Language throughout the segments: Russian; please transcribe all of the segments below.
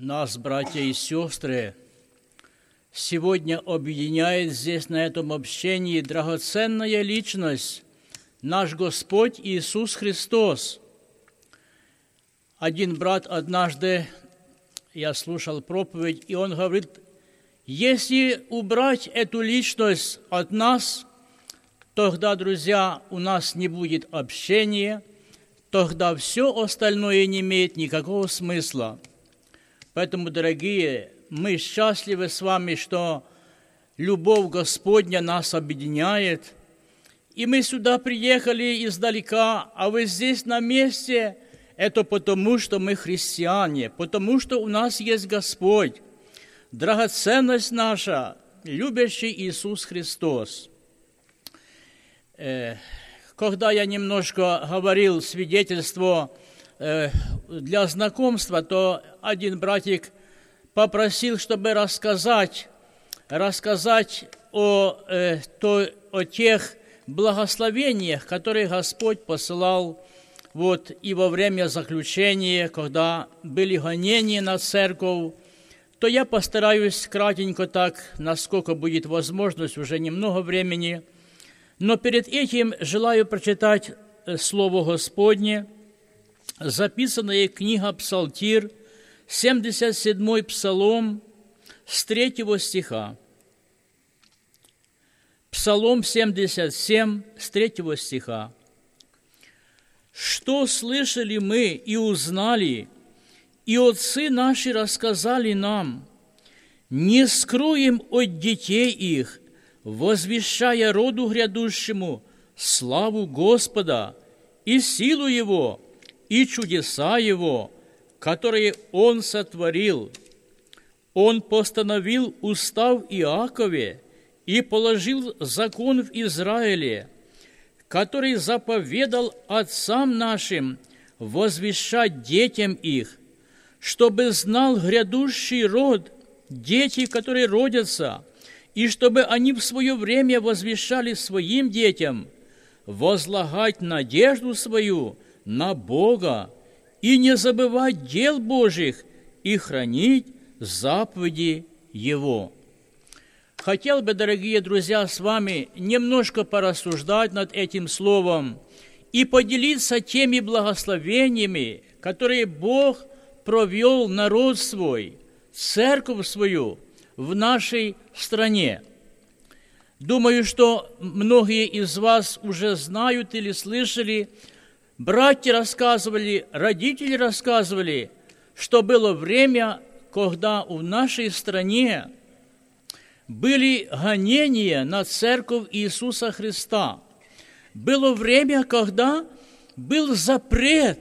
Нас, братья и сестры, сегодня объединяет здесь, на этом общении, драгоценная личность, наш Господь Иисус Христос. Один брат однажды, я слушал проповедь, и он говорит, если убрать эту личность от нас, тогда, друзья, у нас не будет общения, тогда все остальное не имеет никакого смысла. Поэтому, дорогие, мы счастливы с вами, что любовь Господня нас объединяет. И мы сюда приехали издалека, а вы здесь на месте. Это потому, что мы христиане, потому что у нас есть Господь. Драгоценность наша, любящий Иисус Христос. Когда я немножко говорил свидетельство для знакомства, то один братик попросил, чтобы рассказать о тех благословениях, которые Господь посылал и во время заключения, когда были гонения на церковь, то я постараюсь кратенько так, насколько будет возможность, уже немного времени. Но перед этим желаю прочитать Слово Господне, записанное книга Псалтирь, 77-й Псалом, с 3 стиха. Псалом 77, с 3 стиха. «Что слышали мы и узнали, и отцы наши рассказали нам, не скроем от детей их, возвещая роду грядущему славу Господа и силу Его, и чудеса Его, которые Он сотворил. Он постановил устав Иакове и положил закон в Израиле, который заповедал отцам нашим возвещать детям их, чтобы знал грядущий род, дети, которые родятся, и чтобы они в свое время возвещали своим детям, возлагать надежду свою на Бога и не забывать дел Божьих и хранить заповеди Его». Хотел бы, дорогие друзья, с вами немножко порассуждать над этим словом и поделиться теми благословениями, которые Бог провел народ свой, церковь свою в нашей стране. Думаю, что многие из вас уже знают или слышали, братья рассказывали, родители рассказывали, что было время, когда в нашей стране были гонения на церковь Иисуса Христа. Было время, когда был запрет,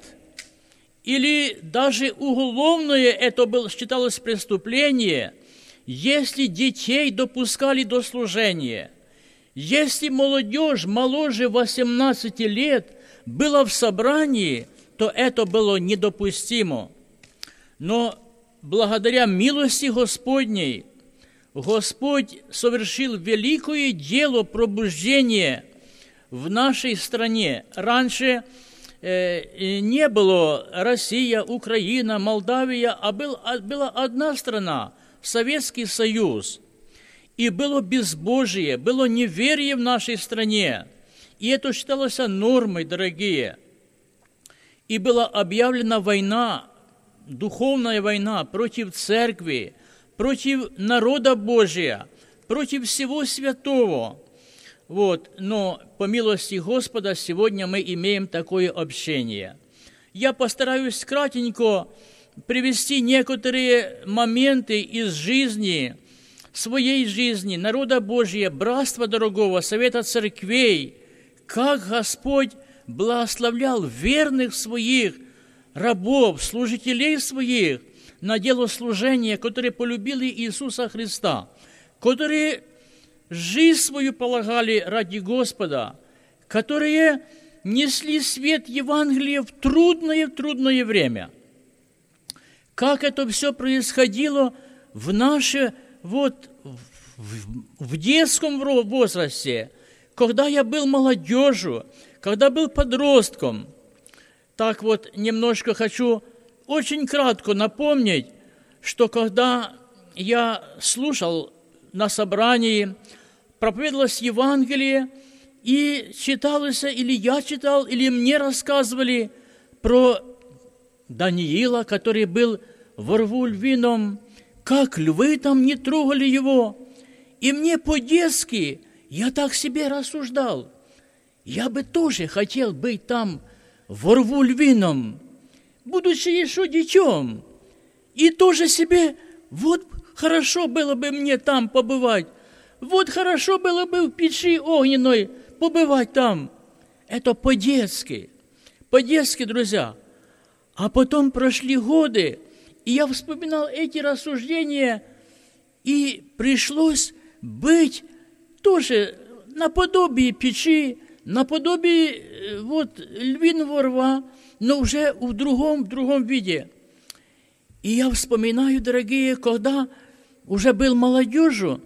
или даже уголовное это считалось преступление, если детей допускали до служения. Если молодежь моложе 18 лет была в собрании, то это было недопустимо. Но благодаря милости Господней Господь совершил великое дело пробуждения в нашей стране. Раньше не было Россия, Украина, Молдавия, а была одна страна – Советский Союз. И было безбожие, было неверие в нашей стране. И это считалось нормой, дорогие. И была объявлена война, духовная война против церкви, против народа Божия, против всего святого. Но по милости Господа сегодня мы имеем такое общение. Я постараюсь кратенько привести некоторые моменты из жизни, своей жизни, народа Божия, братства дорогого, совета церквей, как Господь благословлял верных своих рабов, служителей своих на дело служения, которые полюбили Иисуса Христа, которые жизнь свою полагали ради Господа, которые несли свет Евангелия в трудное время. Как это все происходило в детском возрасте, когда я был молодежью, когда был подростком. Так немножко хочу очень кратко напомнить, что когда я слушал на собрании, проповедовалось Евангелие, и читалось, или я читал, или мне рассказывали про Даниила, который был во рву львином, как львы там не трогали его. И мне по-детски, я так себе рассуждал, я бы тоже хотел быть там во рву львином, будучи еще детем, и тоже себе, вот хорошо было бы мне там побывать, вот хорошо было бы в печи огненной побывать там. Это по-детски, друзья. А потом прошли годы, и я вспоминал эти рассуждения, и пришлось быть тоже наподобие печи, наподобие львиного рва, но уже в другом виде. И я вспоминаю, дорогие, когда уже был молодежью,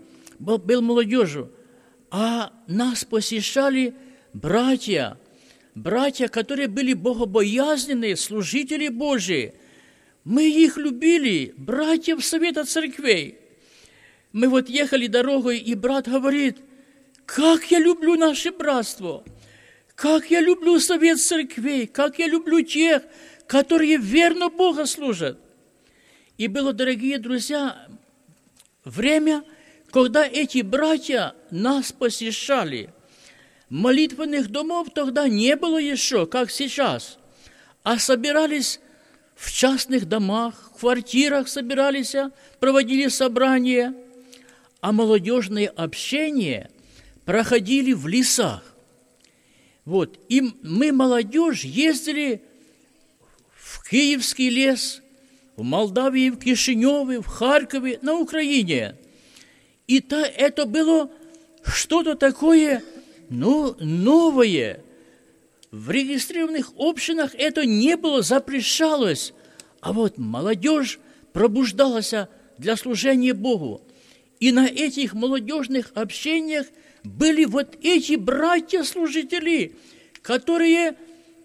а нас посещали братья, которые были богобоязненные, служители Божии. Мы их любили, братьев Совета Церквей. Мы вот ехали дорогой, и брат говорит: как я люблю наше братство, как я люблю Совет Церквей, как я люблю тех, которые верно Бога служат. И было, дорогие друзья, время, когда эти братья нас посещали. Молитвенных домов тогда не было еще, как сейчас, а собирались в частных домах, в квартирах собирались, проводили собрания, а молодежные общения проходили в лесах. Вот, и мы, молодежь, ездили в Киевский лес, в Молдавии, в Кишиневе, в Харькове, на Украине. И это было что-то такое, новое. В регистрированных общинах это не было, запрещалось. А вот молодежь пробуждалась для служения Богу. И на этих молодежных общениях были вот эти братья-служители, которые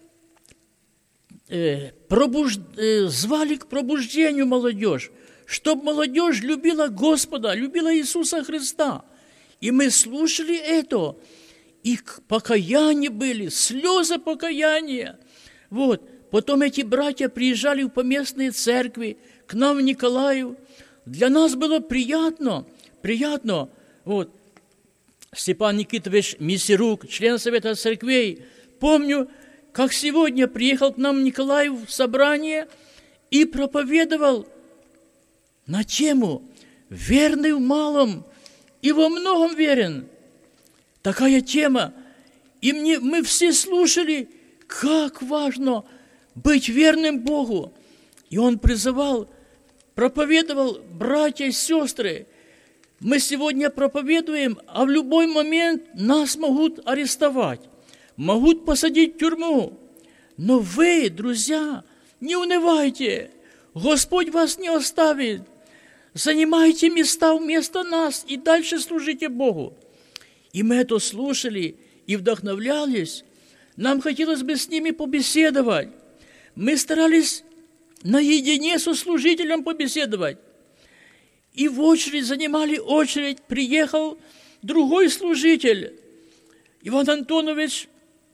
звали к пробуждению молодежь, чтобы молодежь любила Господа, любила Иисуса Христа. И мы слушали это, и покаяние были, слезы покаяния. Вот. Потом эти братья приезжали в поместные церкви, к нам в Николаев. Для нас было приятно. Вот. Степан Никитович Мисерук, член Совета Церквей, помню, как сегодня приехал к нам в Николаев в собрание и проповедовал на тему «Верный в малом и во многом верен». Такая тема. И мы все слушали, как важно быть верным Богу. И он призывал, проповедовал: братья и сестры, мы сегодня проповедуем, а в любой момент нас могут арестовать, могут посадить в тюрьму. Но вы, друзья, не унывайте, Господь вас не оставит. Занимайте места вместо нас и дальше служите Богу. И мы это слушали и вдохновлялись. Нам хотелось бы с ними побеседовать. Мы старались наедине со служителем побеседовать. И в очередь занимали очередь. Приехал другой служитель, Иван Антонов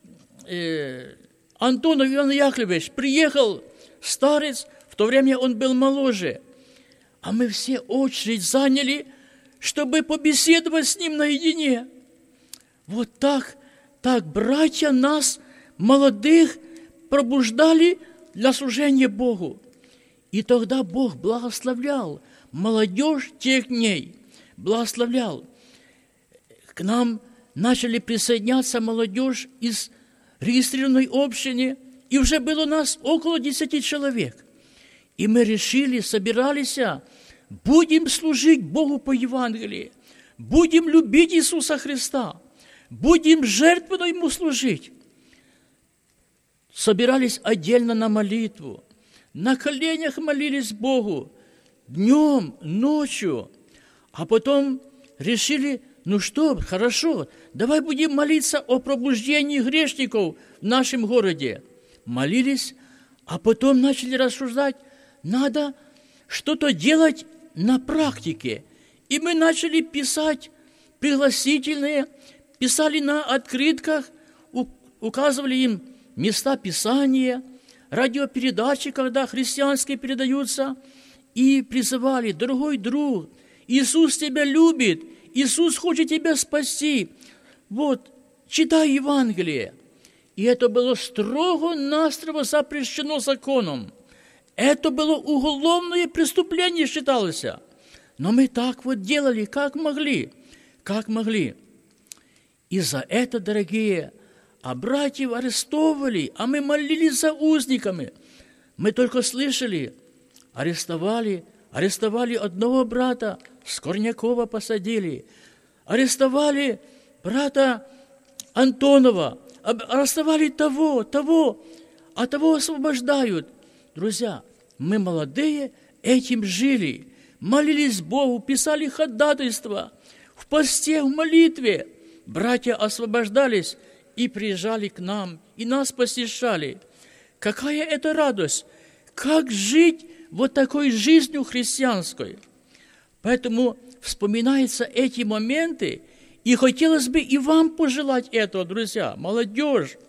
Иван Яковлевич. Приехал старец, в то время он был моложе. А мы все очередь заняли, чтобы побеседовать с ним наедине. Вот так братья нас, молодых, пробуждали для служения Богу. И тогда Бог благословлял молодежь тех дней, благословлял. К нам начали присоединяться молодежь из регистрированной общины, и уже было нас около 10 человек. И мы решили, собирались, будем служить Богу по Евангелию, будем любить Иисуса Христа, будем жертвенно Ему служить. Собирались отдельно на молитву, на коленях молились Богу, днем, ночью. А потом решили, хорошо, давай будем молиться о пробуждении грешников в нашем городе. Молились, а потом начали рассуждать, надо что-то делать на практике. И мы начали писать пригласительные, писали на открытках, указывали им места Писания, радиопередачи, когда христианские передаются, и призывали: дорогой друг, Иисус тебя любит, Иисус хочет тебя спасти. Вот, читай Евангелие. И это было строго-настрого запрещено законом. Это было уголовное преступление, считалось. Но мы так вот делали, как могли. Как могли. И за это, дорогие, братьев арестовывали, а мы молились за узниками. Мы только слышали, арестовали одного брата, Скорнякова посадили, арестовали брата Антонова, арестовали того, а того освобождают. Друзья, мы молодые этим жили, молились Богу, писали ходатайства в посте, в молитве. Братья освобождались и приезжали к нам, и нас посещали. Какая это радость! Как жить вот такой жизнью христианской? Поэтому вспоминаются эти моменты, и хотелось бы и вам пожелать этого, друзья, молодежь.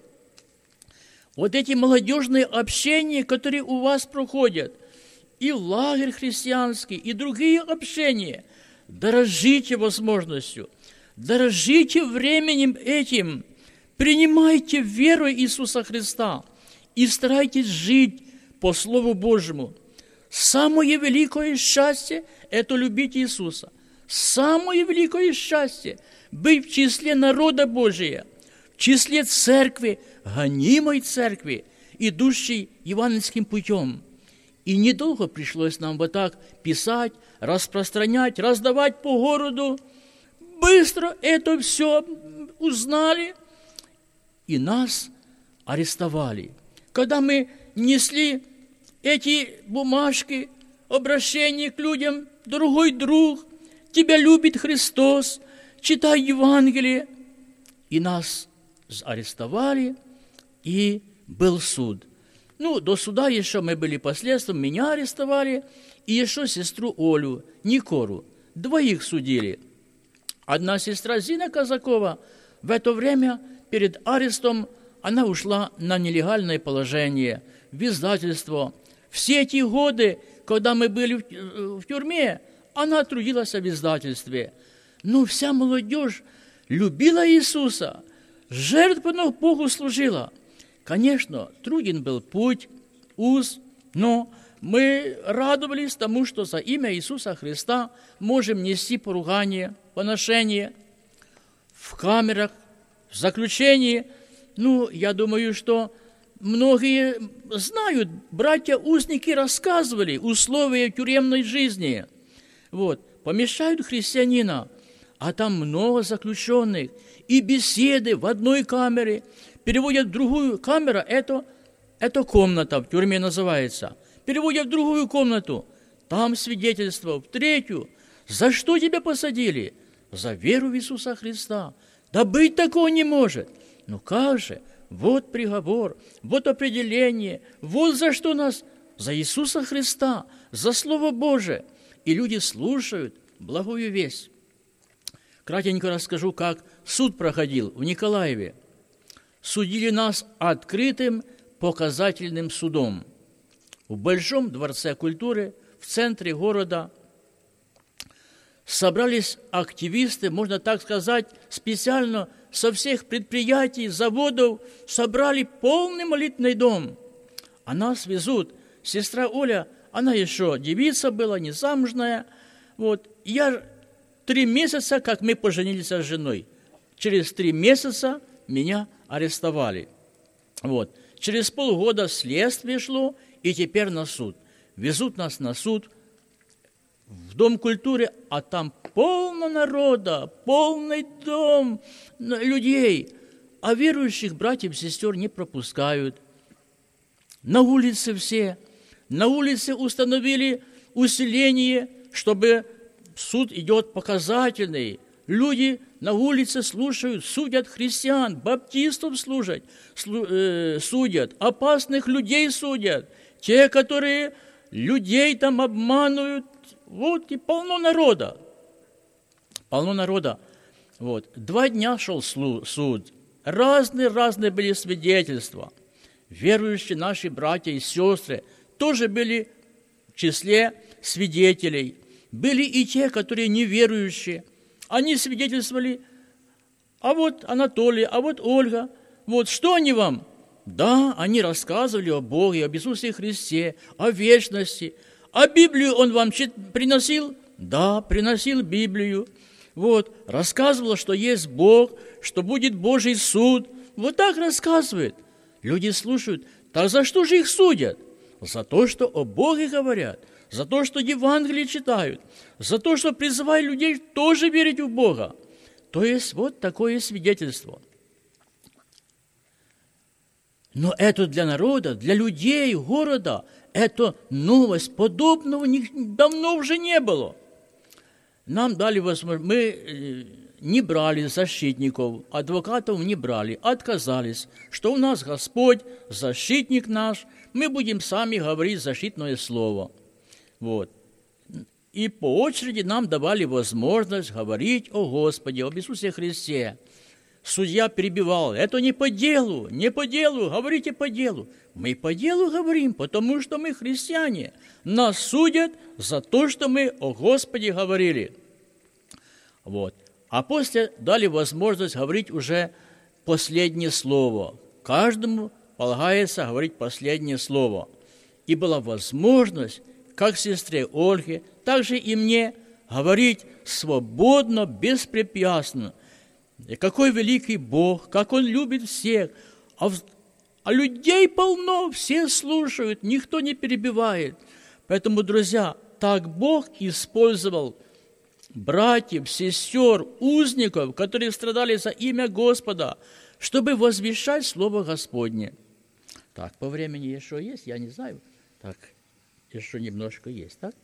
Вот эти молодежные общения, которые у вас проходят, и лагерь христианский, и другие общения, дорожите возможностью, дорожите временем этим, принимайте веру Иисуса Христа и старайтесь жить по Слову Божьему. Самое великое счастье – это любить Иисуса. Самое великое счастье – быть в числе народа Божия, в числе церкви, гонимой церкви, идущей евангельским путем. И недолго пришлось нам вот так писать, распространять, раздавать по городу. Быстро это все узнали, и нас арестовали. Когда мы несли эти бумажки, обращения к людям: дорогой друг, тебя любит Христос, читай Евангелие. И нас арестовали, и был суд. До суда еще мы были последствием, меня арестовали, и еще сестру Олю, Никору, двоих судили. Одна сестра, Зина Казакова, в это время перед арестом она ушла на нелегальное положение, в издательство. Все эти годы, когда мы были в тюрьме, она трудилась в издательстве. Но вся молодежь любила Иисуса, жертвенно Богу служила. Конечно, труден был путь, уз, но мы радовались тому, что за имя Иисуса Христа можем нести поругание, поношение в камерах, в заключении. Я думаю, что многие знают, братья-узники рассказывали условия тюремной жизни. Помещают христианина, а там много заключенных, и беседы в одной камере, переводят в другую камеру, это комната в тюрьме называется, переводят в другую комнату, там свидетельство, в третью. За что тебя посадили? За веру в Иисуса Христа. Да быть такого не может. Как же? Вот приговор, вот определение, вот за что нас, за Иисуса Христа, за Слово Божие. И люди слушают благую весть. Кратенько расскажу, как суд проходил в Николаеве. Судили нас открытым показательным судом. В Большом дворце культуры, в центре города, собрались активисты, можно так сказать, специально со всех предприятий, заводов, собрали полный молитвенный дом. А нас везут. Сестра Оля, она еще девица была, не замужная. Я 3 месяца, как мы поженились с женой. Через 3 месяца меня арестовали. Через полгода следствие шло, и теперь на суд. Везут нас на суд в Дом культуры, а там полно народа, полный дом людей. А верующих братьев и сестер не пропускают. На улице все. На улице установили усиление, чтобы суд идет показательный. Люди на улице слушают, судят христиан, баптистов судят, опасных людей судят. Те, которые людей там обманывают, вот, и полно народа. Полно народа. Вот. 2 дня шел суд. Разные были свидетельства. Верующие наши братья и сестры тоже были в числе свидетелей. Были и те, которые неверующие. Они свидетельствовали, а вот Анатолий, а вот Ольга. Вот что они вам? Да, они рассказывали о Боге, об Иисусе Христе, о вечности. А Библию он вам приносил? Да, приносил Библию. Вот, рассказывал, что есть Бог, что будет Божий суд. Вот так рассказывает. Люди слушают. Так за что же их судят? За то, что о Боге говорят, за то, что Евангелие читают, за то, что призывают людей тоже верить в Бога. То есть вот такое свидетельство. Но это для народа, для людей города, это новость, подобного давно уже не было. Нам дали возможность, мы не брали защитников, адвокатов не брали, отказались, что у нас Господь, защитник наш, мы будем сами говорить защитное слово. Вот. И по очереди нам давали возможность говорить о Господе, об Иисусе Христе. Судья перебивал, это не по делу, говорите по делу. Мы по делу говорим, потому что мы христиане. Нас судят за то, что мы о Господе говорили. Вот. А после дали возможность говорить уже последнее слово. Каждому полагается говорить последнее слово. И была возможность, как сестре Ольге, так же и мне, говорить свободно, беспрепятственно. И какой великий Бог, как Он любит всех. А людей полно, все слушают, никто не перебивает. Поэтому, друзья, так Бог использовал братьев, сестер, узников, которые страдали за имя Господа, чтобы возвещать Слово Господне. Так, по времени еще есть, я не знаю. Так, еще немножко есть, так?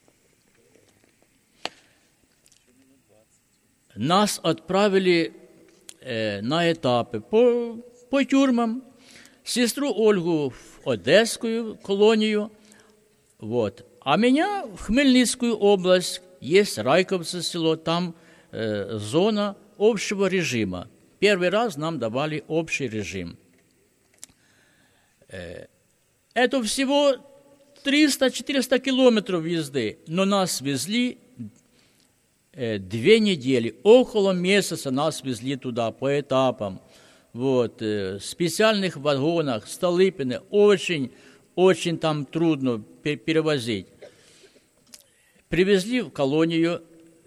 Нас отправили на этапы по тюрьмам. Сестру Ольгу в Одесскую колонию, вот. А меня в Хмельницкую область, есть Райковце село, там зона общего режима. Первый раз нам давали общий режим. Это всего 300-400 километров езды, но нас везли 2 недели, около месяца нас везли туда по этапам. Вот, в специальных вагонах, Столыпино, очень там трудно перевозить. Привезли в колонию,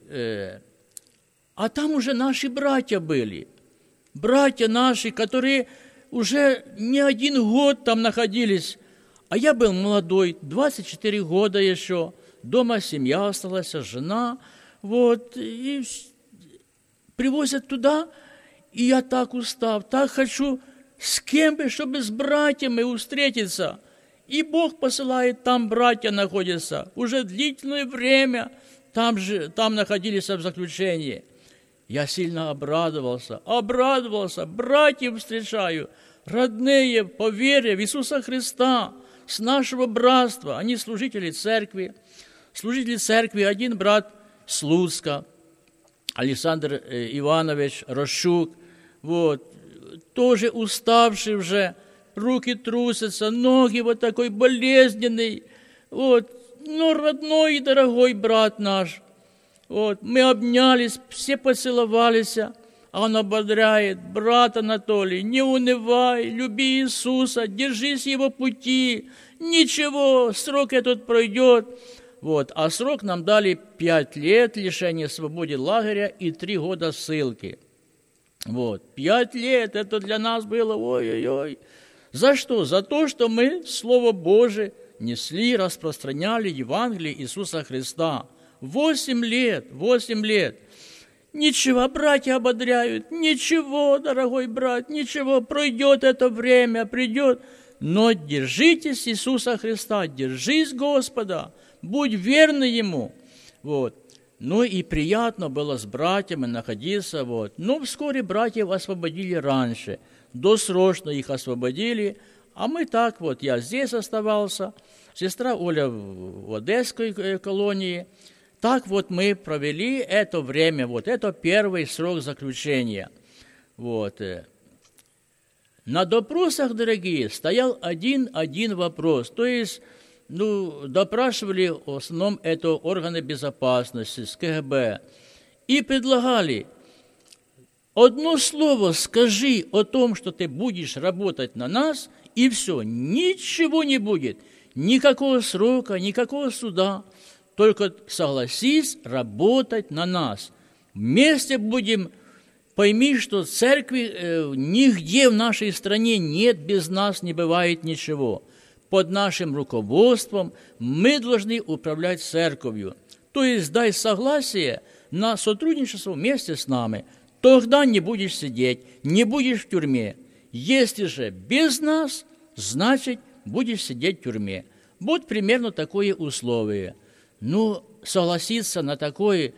а там уже наши братья были. Братья наши, которые уже не 1 год там находились. А я был молодой, 24 года еще, дома семья осталась, жена. Вот, и привозят туда, и я так устав, так хочу с кем бы, чтобы с братьями встретиться. И Бог посылает, там братья находятся, уже длительное время там находились в заключении. Я сильно обрадовался, братьев встречаю, родные по вере в Иисуса Христа, с нашего братства, они служители церкви, один брат Слуцка, Александр Иванович Рощук, вот, тоже уставший уже, руки трусятся, ноги вот такой болезненный, вот, но родной и дорогой брат наш, вот, мы обнялись, все поцеловались, а он ободряет, брат Анатолий, не унывай, люби Иисуса, держись Его пути, ничего, срок этот пройдет. Вот, а срок нам дали 5 лет лишения свободы лагеря и 3 года ссылки. Вот, 5 лет, это для нас было, ой-ой-ой. За что? За то, что мы Слово Божие несли, распространяли Евангелие Иисуса Христа. 8 лет. Ничего, братья ободряют, ничего, дорогой брат, ничего, пройдет это время, придет. Но держитесь Иисуса Христа, держись Господа, будь верный Ему. Вот. Ну и приятно было с братьями находиться. Вот. Но вскоре братьев освободили раньше, досрочно их освободили. А мы так вот, я здесь оставался, сестра Оля в Одесской колонии. Так вот мы провели это время, вот это первый срок заключения. Вот. На допросах, дорогие, стоял один вопрос, то есть, допрашивали в основном это органы безопасности, с КГБ, и предлагали: одно слово скажи о том, что ты будешь работать на нас, и все, ничего не будет, никакого срока, никакого суда, только согласись работать на нас. Вместе будем. Пойми, что церкви нигде в нашей стране нет, без нас не бывает ничего. Под нашим руководством мы должны управлять церковью. То есть дай согласие на сотрудничество вместе с нами. Тогда не будешь сидеть, не будешь в тюрьме. Если же без нас, значит, будешь сидеть в тюрьме. Вот примерно такое условие. Согласиться на такое,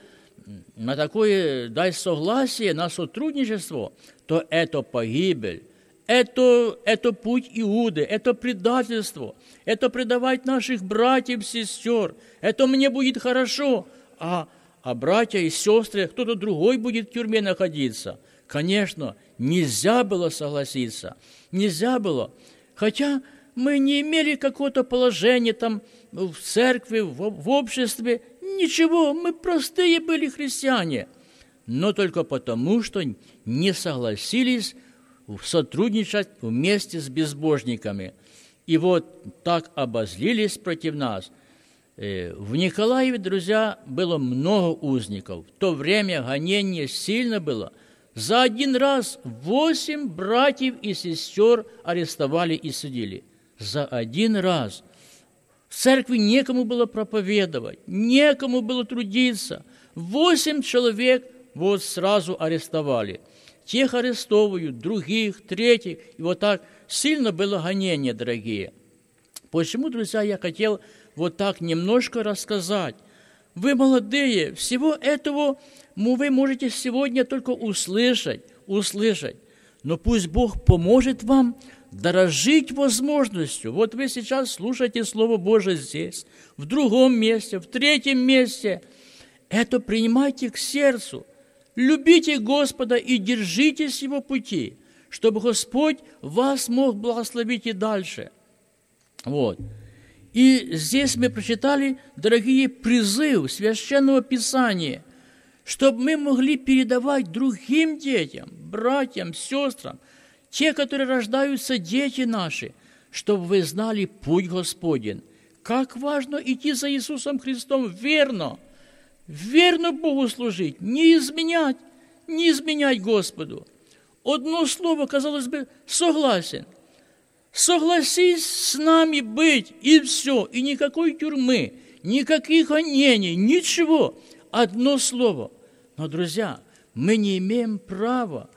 дай согласие на сотрудничество, то это погибель, это путь Иуды, это предательство, это предавать наших братьев, сестер, это мне будет хорошо, а братья и сестры, кто-то другой будет в тюрьме находиться. Конечно, нельзя было согласиться, нельзя было, хотя мы не имели какого-то положения там в церкви, в обществе, ничего, мы простые были христиане, но только потому, что не согласились сотрудничать вместе с безбожниками. И вот так обозлились против нас. В Николаеве, друзья, было много узников. В то время гонение сильно было. За один раз 8 братьев и сестер арестовали и судили. За один раз. В церкви некому было проповедовать, некому было трудиться. 8 человек вот сразу арестовали. Тех арестовывают, других, третьих. И вот так сильно было гонение, дорогие. Почему, друзья, я хотел вот так немножко рассказать. Вы молодые, всего этого вы можете сегодня только услышать. Но пусть Бог поможет вам дорожить возможностью. Вот вы сейчас слушаете Слово Божие здесь, в другом месте, в третьем месте. Это принимайте к сердцу. Любите Господа и держитесь Его пути, чтобы Господь вас мог благословить и дальше. Вот. И здесь мы прочитали, дорогие, призыв Священного Писания, чтобы мы могли передавать другим детям, братьям, сестрам, те, которые рождаются, дети наши, чтобы вы знали путь Господень. Как важно идти за Иисусом Христом верно Богу служить, не изменять Господу. Одно слово, казалось бы, согласен. Согласись с нами быть, и все, и никакой тюрьмы, никаких гонений, ничего. Одно слово. Но, друзья, мы не имеем права,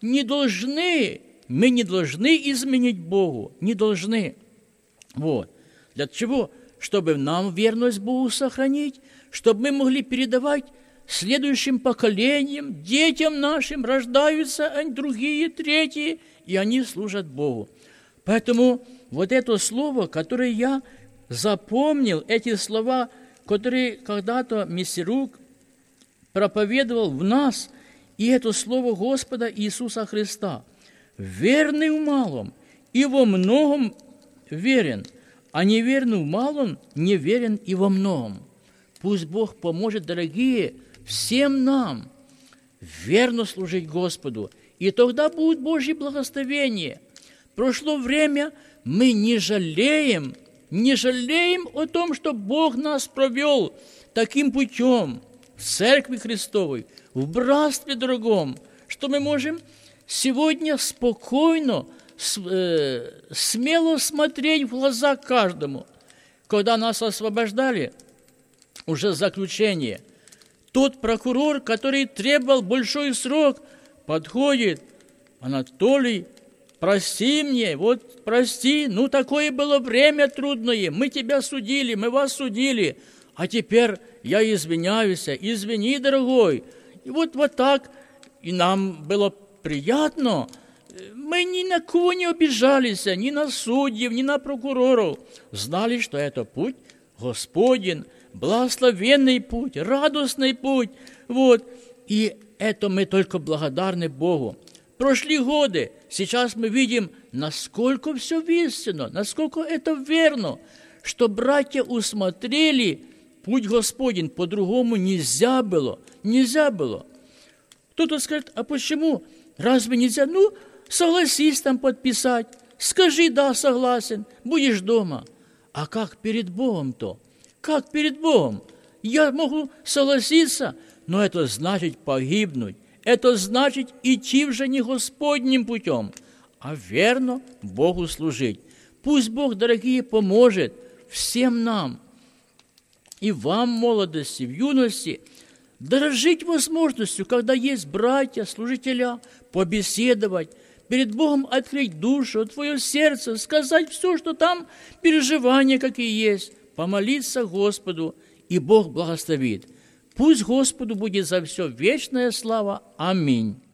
мы не должны изменить Богу, не должны. Вот. Для чего? Чтобы нам верность Богу сохранить, чтобы мы могли передавать следующим поколениям, детям нашим, рождаются другие, третьи, и они служат Богу. Поэтому вот это слово, которое я запомнил, эти слова, которые когда-то Мессирук проповедовал в нас, и это слово Господа Иисуса Христа. Верный в малом и во многом верен, а неверный в малом не верен и во многом. Пусть Бог поможет, дорогие, всем нам верно служить Господу, и тогда будет Божье благословение. Прошло время, мы не жалеем о том, что Бог нас провел таким путем в Церкви Христовой, в братстве другом, что мы можем сегодня спокойно, смело смотреть в глаза каждому. Когда нас освобождали, уже заключение, тот прокурор, который требовал большой срок, подходит: Анатолий, прости мне, вот прости, такое было время трудное, мы тебя судили, мы вас судили, а теперь я извиняюсь, извини, дорогой. И вот так, и нам было приятно мы ни на кого не обижались, ни на судьев, ни на прокуроров. Знали, что это путь Господень, благословенный путь, радостный путь. Вот. И это мы только благодарны Богу. Прошли годы, сейчас мы видим, насколько все истинно, насколько это верно, что братья усмотрели путь Господень, по-другому нельзя было, нельзя было. Кто-то скажет, а почему? Разве нельзя? Ну, согласись там подписать, скажи, да, согласен, будешь дома. А как перед Богом-то? Как перед Богом? Я могу согласиться, но это значит погибнуть. Это значит идти уже не Господним путем, а верно Богу служить. Пусть Бог, дорогие, поможет всем нам, и вам в молодости, в юности, дорожить возможностью, когда есть братья, служителя, побеседовать, перед Богом открыть душу, твое сердце, сказать все, что там, переживания какие есть, помолиться Господу, и Бог благословит. Пусть Господу будет за все вечная слава. Аминь.